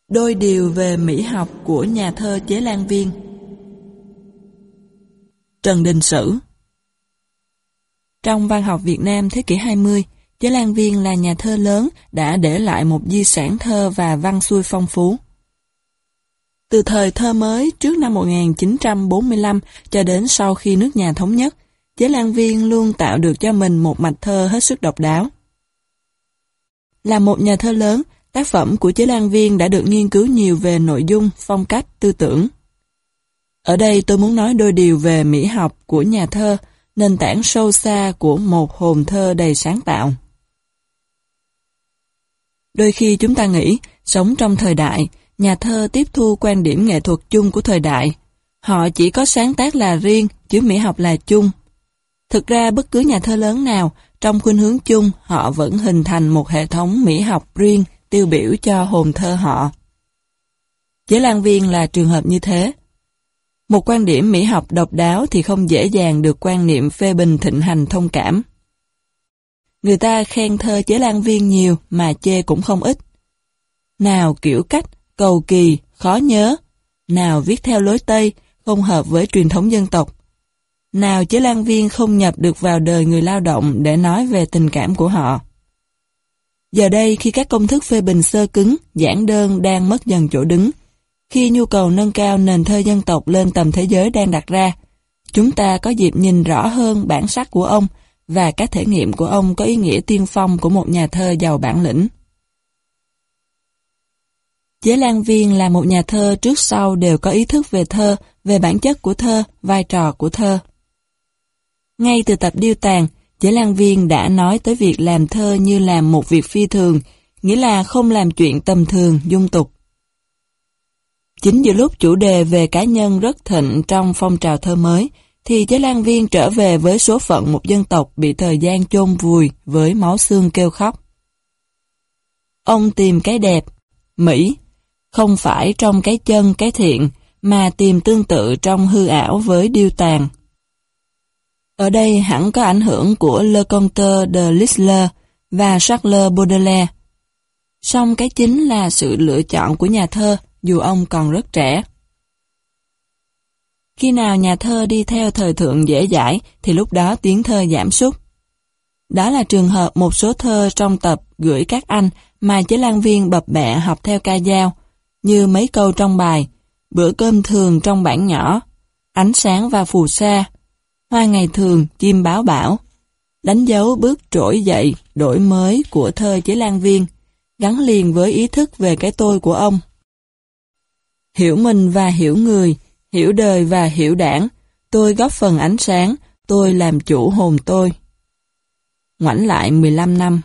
Đôi điều về mỹ học của nhà thơ Chế Lan Viên. Trần Đình Sử. Trong văn học Việt Nam thế kỷ 20, Chế Lan Viên là nhà thơ lớn đã để lại một di sản thơ và văn xuôi phong phú. Từ thời thơ mới trước năm 1945 cho đến sau khi nước nhà thống nhất, Chế Lan Viên luôn tạo được cho mình một mạch thơ hết sức độc đáo. Là một nhà thơ lớn, tác phẩm của Chế Lan Viên đã được nghiên cứu nhiều về nội dung, phong cách, tư tưởng. Ở đây tôi muốn nói đôi điều về mỹ học của nhà thơ, nền tảng sâu xa của một hồn thơ đầy sáng tạo. Đôi khi chúng ta nghĩ, sống trong thời đại, nhà thơ tiếp thu quan điểm nghệ thuật chung của thời đại. Họ chỉ có sáng tác là riêng, chứ mỹ học là chung. Thực ra bất cứ nhà thơ lớn nào, trong khuynh hướng chung, họ vẫn hình thành một hệ thống mỹ học riêng, tiêu biểu cho hồn thơ họ. Chế Lan Viên là trường hợp như thế. Một quan điểm mỹ học độc đáo thì không dễ dàng được quan niệm phê bình thịnh hành thông cảm. Người ta khen thơ Chế Lan Viên nhiều mà chê cũng không ít. Nào kiểu cách, cầu kỳ, khó nhớ, nào viết theo lối Tây, không hợp với truyền thống dân tộc. Nào Chế Lan Viên không nhập được vào đời người lao động để nói về tình cảm của họ. Giờ đây khi các công thức phê bình xơ cứng, giản đơn đang mất dần chỗ đứng, khi nhu cầu nâng cao nền thơ dân tộc lên tầm thế giới đang đặt ra, chúng ta có dịp nhìn rõ hơn bản sắc của ông và các thể nghiệm của ông có ý nghĩa tiên phong của một nhà thơ giàu bản lĩnh. Chế Lan Viên là một nhà thơ trước sau đều có ý thức về thơ, về bản chất của thơ, vai trò của thơ. Ngay từ tập Điêu Tàn, Chế Lan Viên đã nói tới việc làm thơ như làm một việc phi thường, nghĩa là không làm chuyện tầm thường, dung tục. Chính giữa lúc chủ đề về cá nhân rất thịnh trong phong trào thơ mới, thì Chế Lan Viên trở về với số phận một dân tộc bị thời gian chôn vùi với máu xương kêu khóc. Ông tìm cái đẹp, mỹ, không phải trong cái chân, cái thiện, mà tìm tương tự trong hư ảo với Điêu Tàn. Ở đây hẳn có ảnh hưởng của Le Conte de Lisle và Charles Baudelaire. Song cái chính là sự lựa chọn của nhà thơ, dù ông còn rất trẻ. Khi nào nhà thơ đi theo thời thượng dễ dãi thì lúc đó tiếng thơ giảm sút. Đó là trường hợp một số thơ trong tập Gửi các anh mà Chế Lan Viên bập bẹ học theo ca dao, như mấy câu trong bài Bữa cơm thường trong bản nhỏ, Ánh sáng và phù sa, Hoa ngày thường, chim báo bão, đánh dấu bước trỗi dậy, đổi mới của thơ Chế Lan Viên, gắn liền với ý thức về cái tôi của ông. Hiểu mình và hiểu người, hiểu đời và hiểu đảng, tôi góp phần ánh sáng, tôi làm chủ hồn tôi. Ngoảnh lại 15 năm.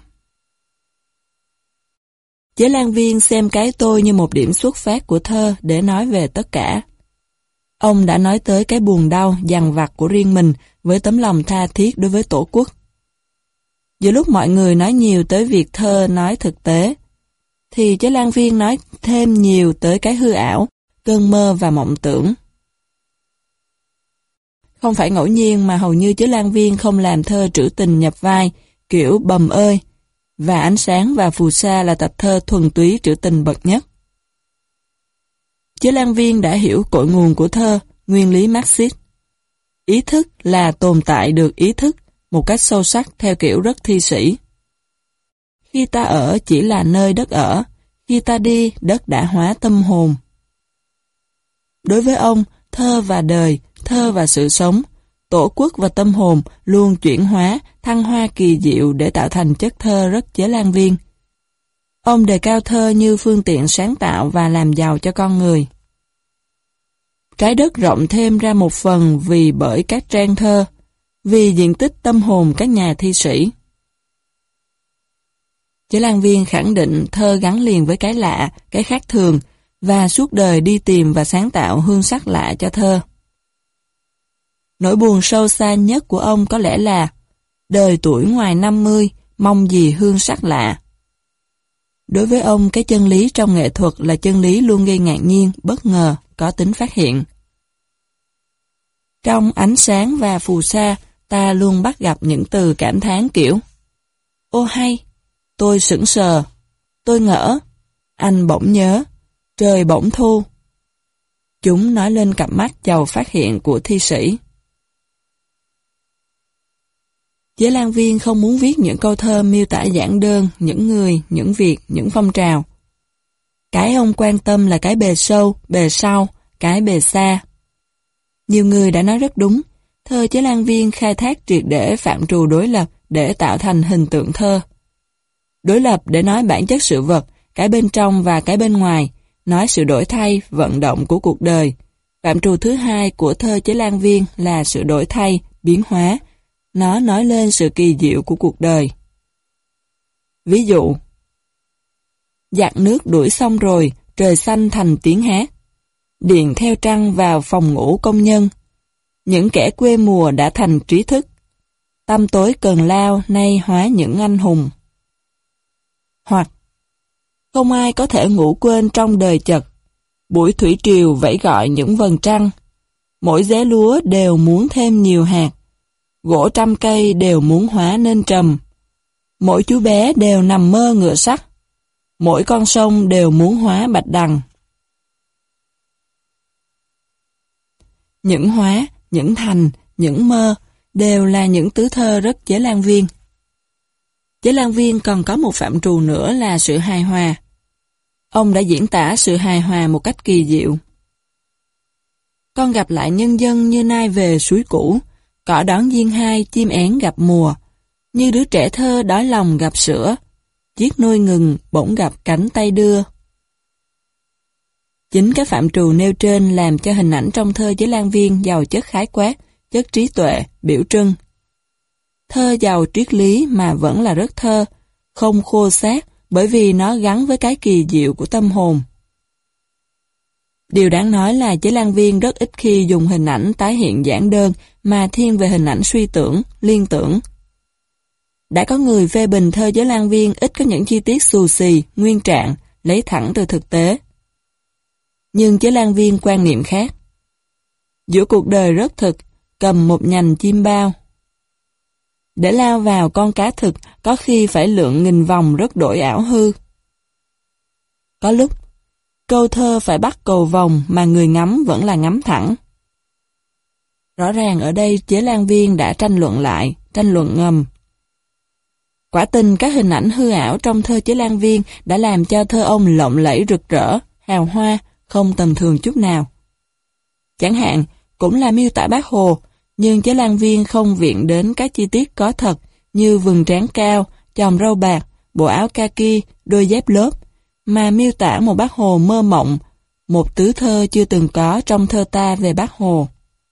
Chế Lan Viên xem cái tôi như một điểm xuất phát của thơ để nói về tất cả. Ông đã nói tới cái buồn đau, dằn vặt của riêng mình với tấm lòng tha thiết đối với Tổ quốc. Giữa lúc mọi người nói nhiều tới việc thơ nói thực tế, thì Chế Lan Viên nói thêm nhiều tới cái hư ảo, cơn mơ và mộng tưởng. Không phải ngẫu nhiên mà hầu như Chế Lan Viên không làm thơ trữ tình nhập vai, kiểu Bầm ơi, và Ánh sáng và phù sa là tập thơ thuần túy trữ tình bậc nhất. Chế Lan Viên đã hiểu cội nguồn của thơ, nguyên lý Marxist. Ý thức là tồn tại được ý thức một cách sâu sắc theo kiểu rất thi sĩ. Khi ta ở chỉ là nơi đất ở, khi ta đi đất đã hóa tâm hồn. Đối với ông, thơ và đời, thơ và sự sống, Tổ quốc và tâm hồn luôn chuyển hóa, thăng hoa kỳ diệu để tạo thành chất thơ rất Chế Lan Viên. Ông đề cao thơ như phương tiện sáng tạo và làm giàu cho con người. Trái đất rộng thêm ra một phần vì bởi các trang thơ, vì diện tích tâm hồn các nhà thi sĩ. Chế Lan Viên khẳng định thơ gắn liền với cái lạ, cái khác thường, và suốt đời đi tìm và sáng tạo hương sắc lạ cho thơ. Nỗi buồn sâu xa nhất của ông có lẽ là đời tuổi ngoài 50, mong gì hương sắc lạ. Đối với ông, cái chân lý trong nghệ thuật là chân lý luôn gây ngạc nhiên, bất ngờ, có tính phát hiện. Trong Ánh sáng và phù sa, ta luôn bắt gặp những từ cảm thán kiểu ô hay, tôi sững sờ, tôi ngỡ, anh bỗng nhớ, trời bỗng thu. Chúng nói lên cặp mắt giàu phát hiện của thi sĩ. Chế Lan Viên không muốn viết những câu thơ miêu tả giản đơn, những người, những việc, những phong trào. Cái ông quan tâm là cái bề sâu, bề sau, cái bề xa. Nhiều người đã nói rất đúng, thơ Chế Lan Viên khai thác triệt để phạm trù đối lập để tạo thành hình tượng thơ. Đối lập để nói bản chất sự vật, cái bên trong và cái bên ngoài, nói sự đổi thay, vận động của cuộc đời. Phạm trù thứ hai của thơ Chế Lan Viên là sự đổi thay, biến hóa. Nó nói lên sự kỳ diệu của cuộc đời. Ví dụ, giặc nước đuổi xong rồi, trời xanh thành tiếng hát. Điện theo trăng vào phòng ngủ công nhân. Những kẻ quê mùa đã thành trí thức. Tăm tối cần lao nay hóa những anh hùng. Hoặc, không ai có thể ngủ quên trong đời chật. Buổi thủy triều vẫy gọi những vầng trăng. Mỗi rễ lúa đều muốn thêm nhiều hạt. Gỗ trăm cây đều muốn hóa nên trầm. Mỗi chú bé đều nằm mơ ngựa sắt. Mỗi con sông đều muốn hóa bạch đằng. Những hóa, những thành, những mơ đều là những tứ thơ rất Chế Lan Viên. Chế Lan Viên còn có một phạm trù nữa là sự hài hòa. Ông đã diễn tả sự hài hòa một cách kỳ diệu. Con gặp lại nhân dân như nai về suối cũ, cỏ đón diên hai, chim én gặp mùa, như đứa trẻ thơ đói lòng gặp sữa, chiếc nôi ngừng bỗng gặp cánh tay đưa. Chính các phạm trù nêu trên làm cho hình ảnh trong thơ Chế Lan Viên giàu chất khái quát, chất trí tuệ, biểu trưng. Thơ giàu triết lý mà vẫn là rất thơ, không khô xác bởi vì nó gắn với cái kỳ diệu của tâm hồn. Điều đáng nói là Chế Lan Viên rất ít khi dùng hình ảnh tái hiện giản đơn mà thiên về hình ảnh suy tưởng, liên tưởng. Đã có người phê bình thơ Chế Lan Viên ít có những chi tiết xù xì, nguyên trạng, lấy thẳng từ thực tế. Nhưng Chế Lan Viên quan niệm khác. Giữa cuộc đời rất thực, cầm một nhành chim bao. Để lao vào con cá thực, có khi phải lượn nghìn vòng rất đổi ảo hư. Có lúc, câu thơ phải bắt cầu vòng mà người ngắm vẫn là ngắm thẳng. Rõ ràng ở đây Chế Lan Viên đã tranh luận lại, tranh luận ngầm. Quả tình các hình ảnh hư ảo trong thơ Chế Lan Viên đã làm cho thơ ông lộng lẫy rực rỡ, hào hoa, không tầm thường chút nào. Chẳng hạn, cũng là miêu tả Bác Hồ, nhưng Chế Lan Viên không viện đến các chi tiết có thật như vầng trán cao, chòm râu bạc, bộ áo kaki, đôi dép lốp, mà miêu tả một Bác Hồ mơ mộng, một tứ thơ chưa từng có trong thơ ta về Bác Hồ.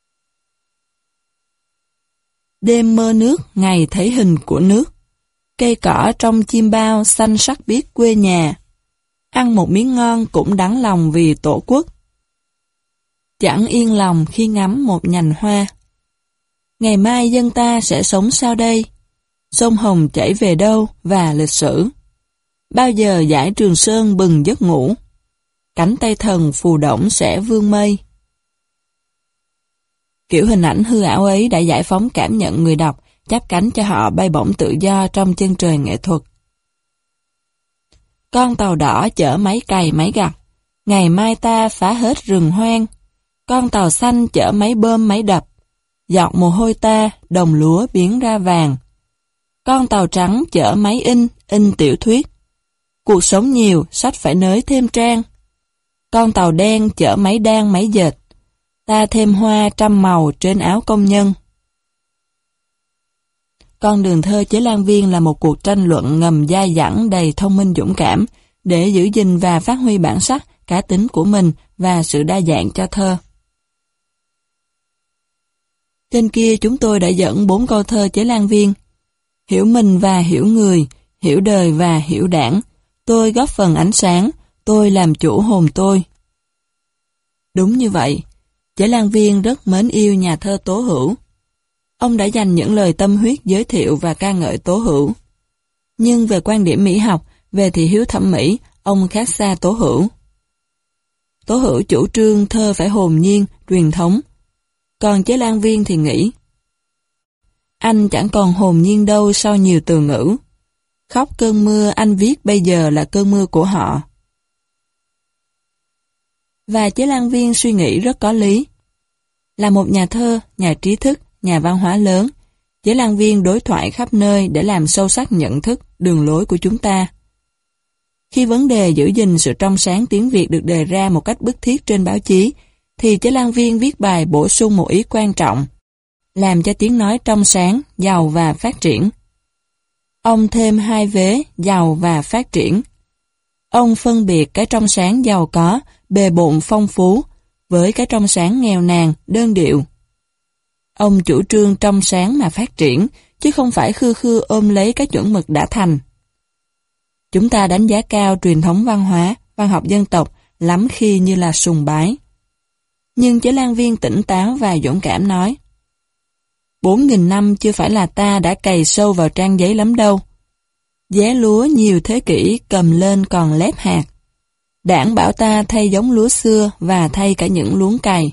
Đêm mơ nước, ngày thấy hình của nước. Cây cỏ trong chim bao xanh sắc biết quê nhà. Ăn một miếng ngon cũng đắng lòng vì tổ quốc. Chẳng yên lòng khi ngắm một nhành hoa. Ngày mai dân ta sẽ sống sao đây? Sông Hồng chảy về đâu và lịch sử? Bao giờ dải Trường Sơn bừng giấc ngủ? Cánh tay thần phù đổng sẽ vương mây. Kiểu hình ảnh hư ảo ấy đã giải phóng cảm nhận người đọc, chắp cánh cho họ bay bổng tự do trong chân trời nghệ thuật. Con tàu đỏ chở máy cày máy gặt, ngày mai ta phá hết rừng hoang. Con tàu xanh chở máy bơm máy đập, giọt mồ hôi ta đồng lúa biến ra vàng. Con tàu trắng chở máy in tiểu thuyết. Cuộc sống nhiều, sách phải nới thêm trang. Con tàu đen chở máy đan máy dệt, ta thêm hoa trăm màu trên áo công nhân. Con đường thơ Chế Lan Viên là một cuộc tranh luận ngầm dai dẳng đầy thông minh dũng cảm để giữ gìn và phát huy bản sắc, cá tính của mình và sự đa dạng cho thơ. Trên kia chúng tôi đã dẫn 4 câu thơ Chế Lan Viên. Hiểu mình và hiểu người, hiểu đời và hiểu đảng. Tôi góp phần ánh sáng, tôi làm chủ hồn tôi. Đúng như vậy, Chế Lan Viên rất mến yêu nhà thơ Tố Hữu. Ông đã dành những lời tâm huyết giới thiệu và ca ngợi Tố Hữu. Nhưng về quan điểm mỹ học, về thị hiếu thẩm mỹ, ông khác xa Tố Hữu. Tố Hữu chủ trương thơ phải hồn nhiên, truyền thống. Còn Chế Lan Viên thì nghĩ, anh chẳng còn hồn nhiên đâu sau nhiều từ ngữ. Khóc cơn mưa anh viết bây giờ là cơn mưa của họ. Và Chế Lan Viên suy nghĩ rất có lý. Là một nhà thơ, nhà trí thức, nhà văn hóa lớn, Chế Lan Viên đối thoại khắp nơi để làm sâu sắc nhận thức, đường lối của chúng ta. Khi vấn đề giữ gìn sự trong sáng tiếng Việt được đề ra một cách bức thiết trên báo chí, thì Chế Lan Viên viết bài bổ sung một ý quan trọng, làm cho tiếng nói trong sáng, giàu và phát triển. Ông thêm hai vế giàu và phát triển. Ông phân biệt cái trong sáng giàu có, bề bộn phong phú, với cái trong sáng nghèo nàn, đơn điệu. Ông chủ trương trong sáng mà phát triển, chứ không phải khư khư ôm lấy cái chuẩn mực đã thành. Chúng ta đánh giá cao truyền thống văn hóa, văn học dân tộc, lắm khi như là sùng bái. Nhưng Chế Lan Viên tỉnh táo và dũng cảm nói, 4.000 năm chưa phải là ta đã cày sâu vào trang giấy lắm đâu. Giá lúa nhiều thế kỷ cầm lên còn lép hạt. Đảng bảo ta thay giống lúa xưa và thay cả những luống cày.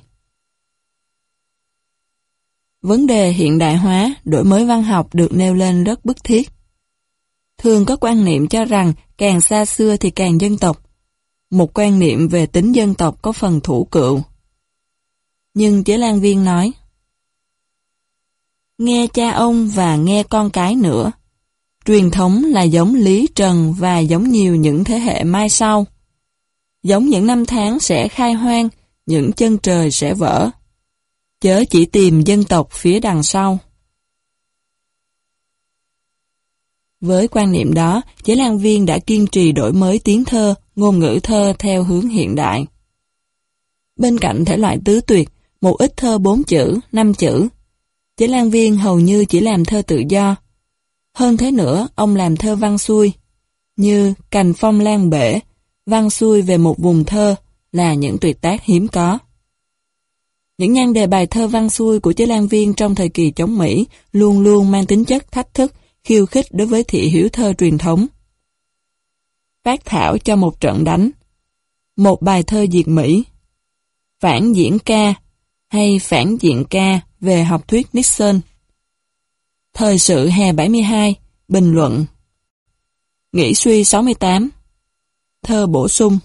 Vấn đề hiện đại hóa, đổi mới văn học được nêu lên rất bức thiết. Thường có quan niệm cho rằng càng xa xưa thì càng dân tộc. Một quan niệm về tính dân tộc có phần thủ cựu. Nhưng Chế Lan Viên nói, nghe cha ông và nghe con cái nữa. Truyền thống là giống Lý Trần và giống nhiều những thế hệ mai sau. Giống những năm tháng sẽ khai hoang, những chân trời sẽ vỡ. Chớ chỉ tìm dân tộc phía đằng sau. Với quan niệm đó, Chế Lan Viên đã kiên trì đổi mới tiếng thơ, ngôn ngữ thơ theo hướng hiện đại. Bên cạnh thể loại tứ tuyệt, một ít thơ 4 chữ, 5 chữ, Chế Lan Viên hầu như chỉ làm thơ tự do. Hơn thế nữa, ông làm thơ văn xuôi, như Cành phong lan bể, văn xuôi về một vùng thơ, là những tuyệt tác hiếm có. Những nhan đề bài thơ văn xuôi của Chế Lan Viên trong thời kỳ chống Mỹ luôn luôn mang tính chất thách thức, khiêu khích đối với thị hiếu thơ truyền thống. Phát thảo cho một trận đánh, một bài thơ diệt Mỹ, phản diễn ca hay phản diện ca về học thuyết Nixon. Thời sự hè 72, bình luận. Nghĩ suy 68, thơ bổ sung.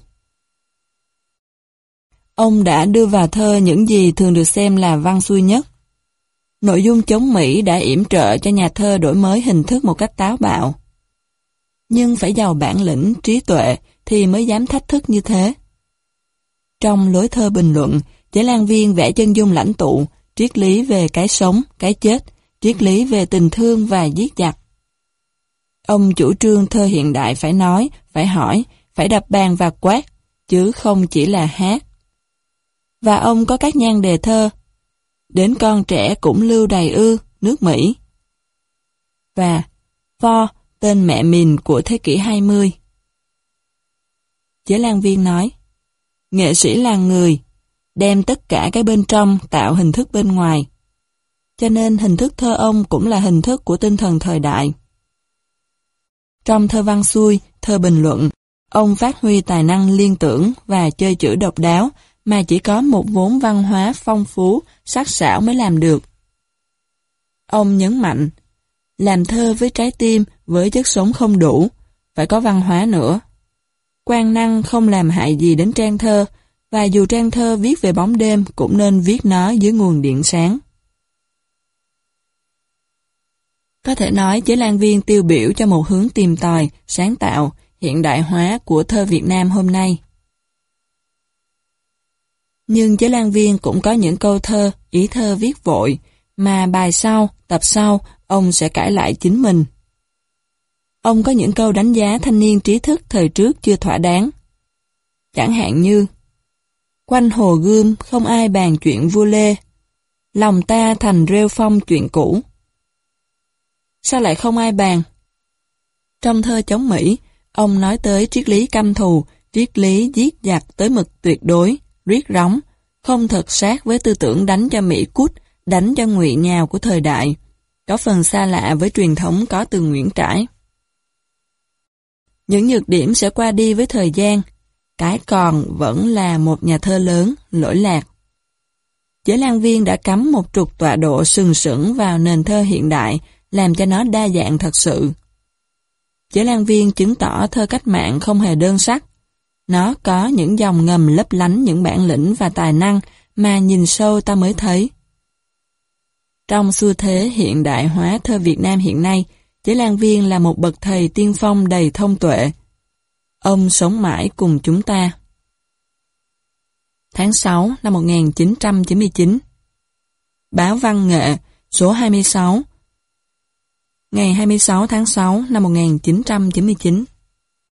Ông đã đưa vào thơ những gì thường được xem là văn xuôi nhất. Nội dung chống Mỹ đã yểm trợ cho nhà thơ đổi mới hình thức một cách táo bạo. Nhưng phải giàu bản lĩnh, trí tuệ thì mới dám thách thức như thế. Trong lối thơ bình luận, Chế Lan Viên vẽ chân dung lãnh tụ, triết lý về cái sống, cái chết, triết lý về tình thương và giết giặc. Ông chủ trương thơ hiện đại phải nói, phải hỏi, phải đập bàn và quát, chứ không chỉ là hát. Và ông có các nhan đề thơ, đến con trẻ cũng lưu đầy ư, nước Mỹ. Và For, tên mẹ mình của thế kỷ 20. Chế Lan Viên nói, nghệ sĩ là người, đem tất cả cái bên trong tạo hình thức bên ngoài. Cho nên hình thức thơ ông cũng là hình thức của tinh thần thời đại. Trong thơ văn xuôi, thơ bình luận, ông phát huy tài năng liên tưởng và chơi chữ độc đáo mà chỉ có một vốn văn hóa phong phú, sắc sảo mới làm được. Ông nhấn mạnh, làm thơ với trái tim, với chất sống không đủ, phải có văn hóa nữa. Quan năng không làm hại gì đến trang thơ, và dù trang thơ viết về bóng đêm cũng nên viết nó dưới nguồn điện sáng. Có thể nói Chế Lan Viên tiêu biểu cho một hướng tìm tòi, sáng tạo, hiện đại hóa của thơ Việt Nam hôm nay. Nhưng Chế Lan Viên cũng có những câu thơ, ý thơ viết vội, mà bài sau, tập sau, ông sẽ cãi lại chính mình. Ông có những câu đánh giá thanh niên trí thức thời trước chưa thỏa đáng. Chẳng hạn như, quanh hồ Gươm không ai bàn chuyện vua Lê, lòng ta thành rêu phong chuyện cũ. Sao lại không ai bàn? Trong thơ chống Mỹ, ông nói tới triết lý căm thù, triết lý giết giặc tới mực tuyệt đối, riết róng, không thật sát với tư tưởng đánh cho Mỹ cút, đánh cho ngụy nhào của thời đại, có phần xa lạ với truyền thống có từ Nguyễn Trãi. Những nhược điểm sẽ qua đi với thời gian, cái còn vẫn là một nhà thơ lớn, lỗi lạc. Chế Lan Viên đã cắm một trục tọa độ sừng sững vào nền thơ hiện đại, làm cho nó đa dạng thật sự. Chế Lan Viên chứng tỏ thơ cách mạng không hề đơn sắc. Nó có những dòng ngầm lấp lánh những bản lĩnh và tài năng mà nhìn sâu ta mới thấy. Trong xu thế hiện đại hóa thơ Việt Nam hiện nay, Chế Lan Viên là một bậc thầy tiên phong đầy thông tuệ. Ông sống mãi cùng chúng ta. Tháng 6 năm 1999. Báo Văn nghệ, số 26, ngày 26 tháng 6 năm 1999.